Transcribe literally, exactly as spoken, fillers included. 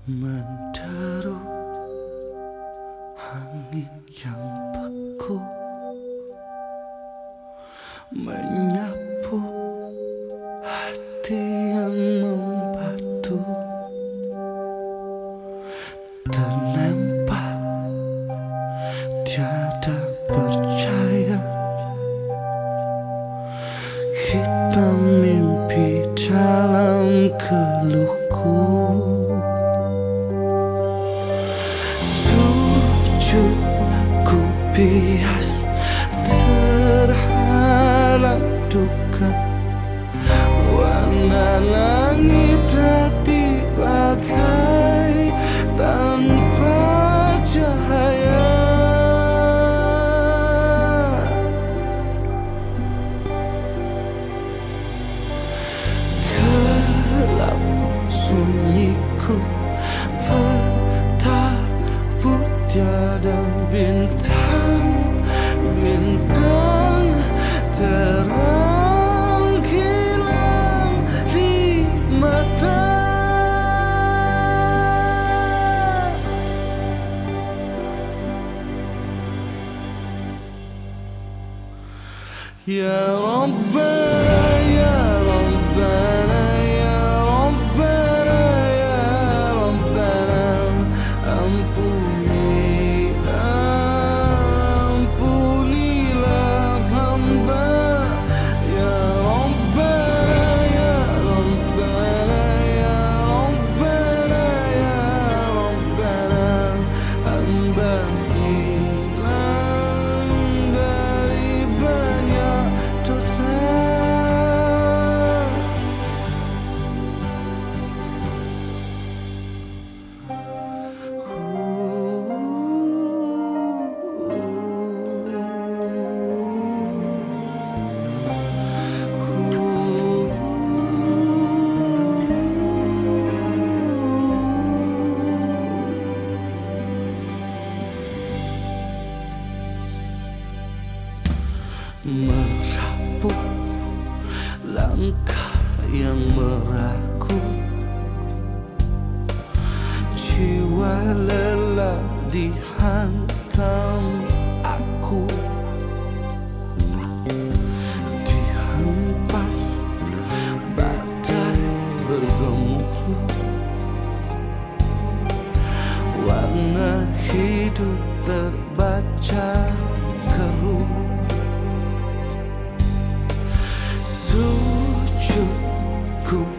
Menderu angin yang beku, menyapu hati yang membatu, terlempar tiada percaya. Kita mimpi dalam keluhku, ku bias terhalang duka. Warna langit hati bagai tanpa cahaya. Gelap sunyiku, petaka tiada bintang, bintang terang hilang di mata. Ya Rabbana, ya Rabbana, ya Rabbana, ya Rabbana, ampuni merapu langkah yang meraku, jiwa lelah dihantam aku, dihempas badai bergemuruh. Warna hidup terbaca keruh. Sujud ku